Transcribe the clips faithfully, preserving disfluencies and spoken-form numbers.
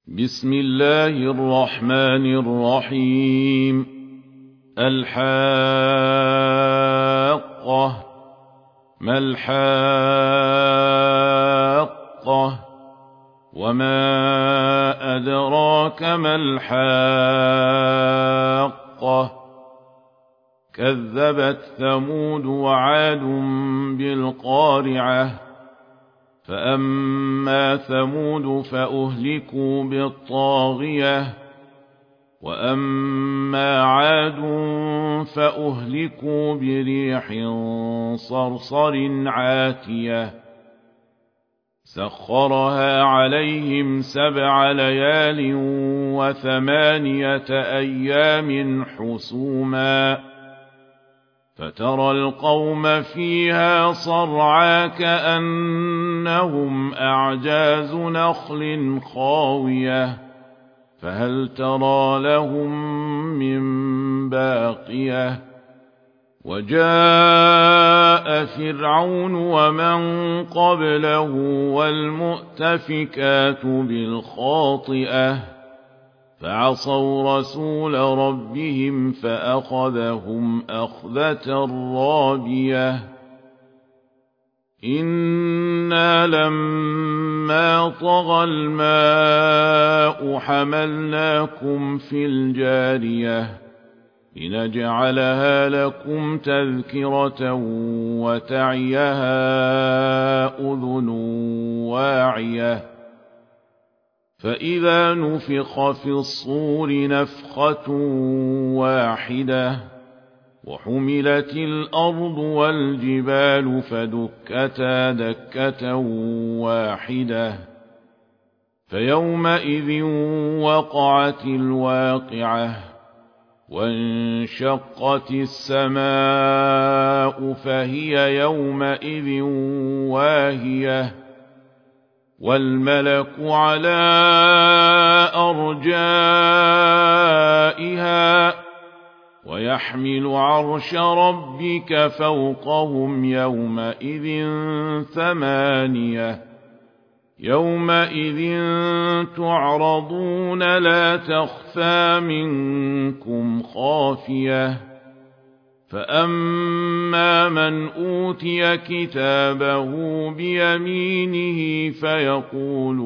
بسم الله الرحمن الرحيم. الحاقة. ما الحاقة؟ وما أدراك ما الحاقة؟ كذبت ثمود وعاد بالقارعة. فأما ثمود فأهلكوا بالطاغية، وأما عاد فأهلكوا بريح صرصر عاتية سخرها عليهم سبع ليال وثمانية أيام حسوما، فترى القوم فيها صرعى كأنهم أعجاز نخل خاوية، فهل ترى لهم من باقية؟ وجاء فرعون ومن قبله والمؤتفكات بالخاطئة فعصوا رسول ربهم فأخذهم أخذة رابية. إنا لما طغى الماء حملناكم في الجارية لنجعلها لكم تذكرة وتعيها أذن واعية. فإذا نفخ في الصور نفخة واحدة وحملت الأرض والجبال فدكتا دكة واحدة فيومئذ وقعت الواقعة وانشقت السماء فهي يومئذ واهية والملك على أرجائها ويحمل عرش ربك فوقهم يومئذ ثمانية. يومئذ تعرضون لا تخفى منكم خافية. فأما من أوتي كتابه بيمينه فيقول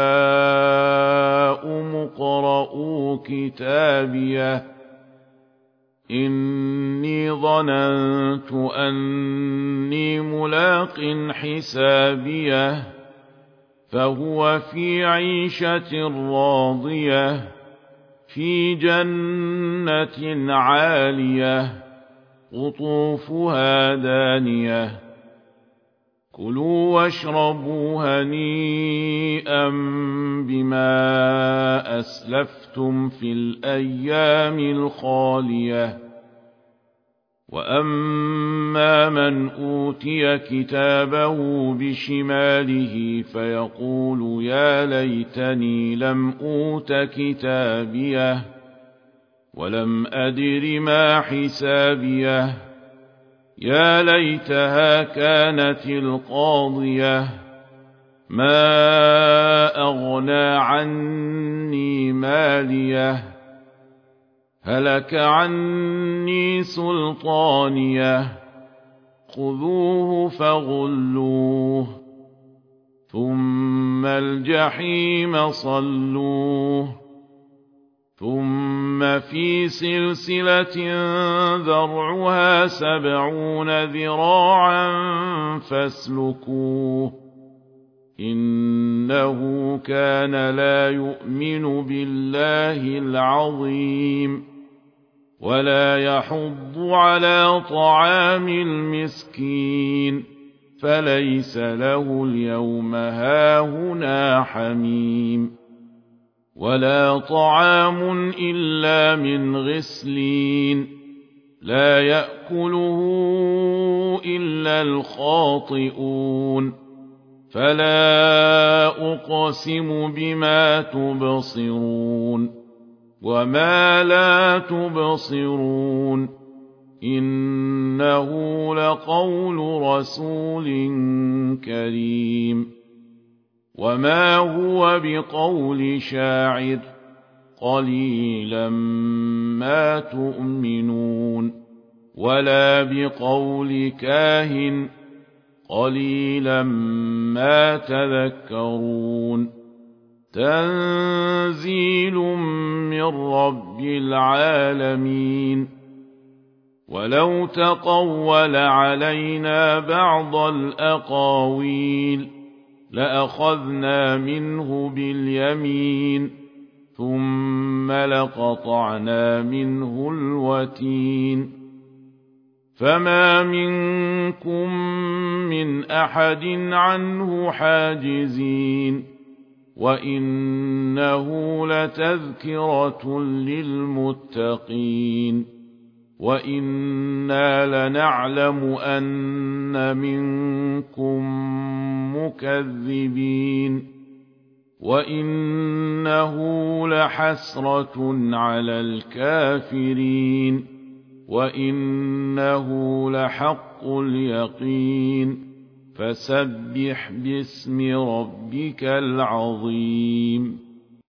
هاؤم اقرءوا كتابيه إني ظننت أني ملاق حسابيه فهو في عيشة راضية في جنة عالية قطوفها دانية. كلوا واشربوا هنيئا بما أسلفتم في الأيام الخالية. وأما من أوتي كتابه بشماله فيقول يا ليتني لم أوت كتابيه ولم أدر ما حسابيه يا ليتها كانت القاضية ما أغنى عني ماليه هلك عني سلطانيه خذوه فغلوه ثم الجحيم صلوه ثم في سلسلة ذرعها سبعون ذراعا فاسلكوه إنه كان لا يؤمن بالله العظيم ولا يحض على طعام المسكين فليس له اليوم هاهنا حميم ولا طعام إلا من غسلين لا يأكله إلا الخاطئون. فلا أقسم بما تبصرون وما لا تبصرون إنه لقول رسول كريم وما هو بقول شاعر قليلا ما تؤمنون ولا بقول كاهن قليلا ما تذكرون تنزيل من رب العالمين ولو تقول علينا بعض الأقاويل لأخذنا منه باليمين ثم لقطعنا منه الوتين فما منكم من أحد عنه حاجزين وإنه لتذكرة للمتقين وإنا لنعلم أن منكم مكذبين وإنه لحسرة على الكافرين وإنه لحق اليقين فسبح باسم ربك العظيم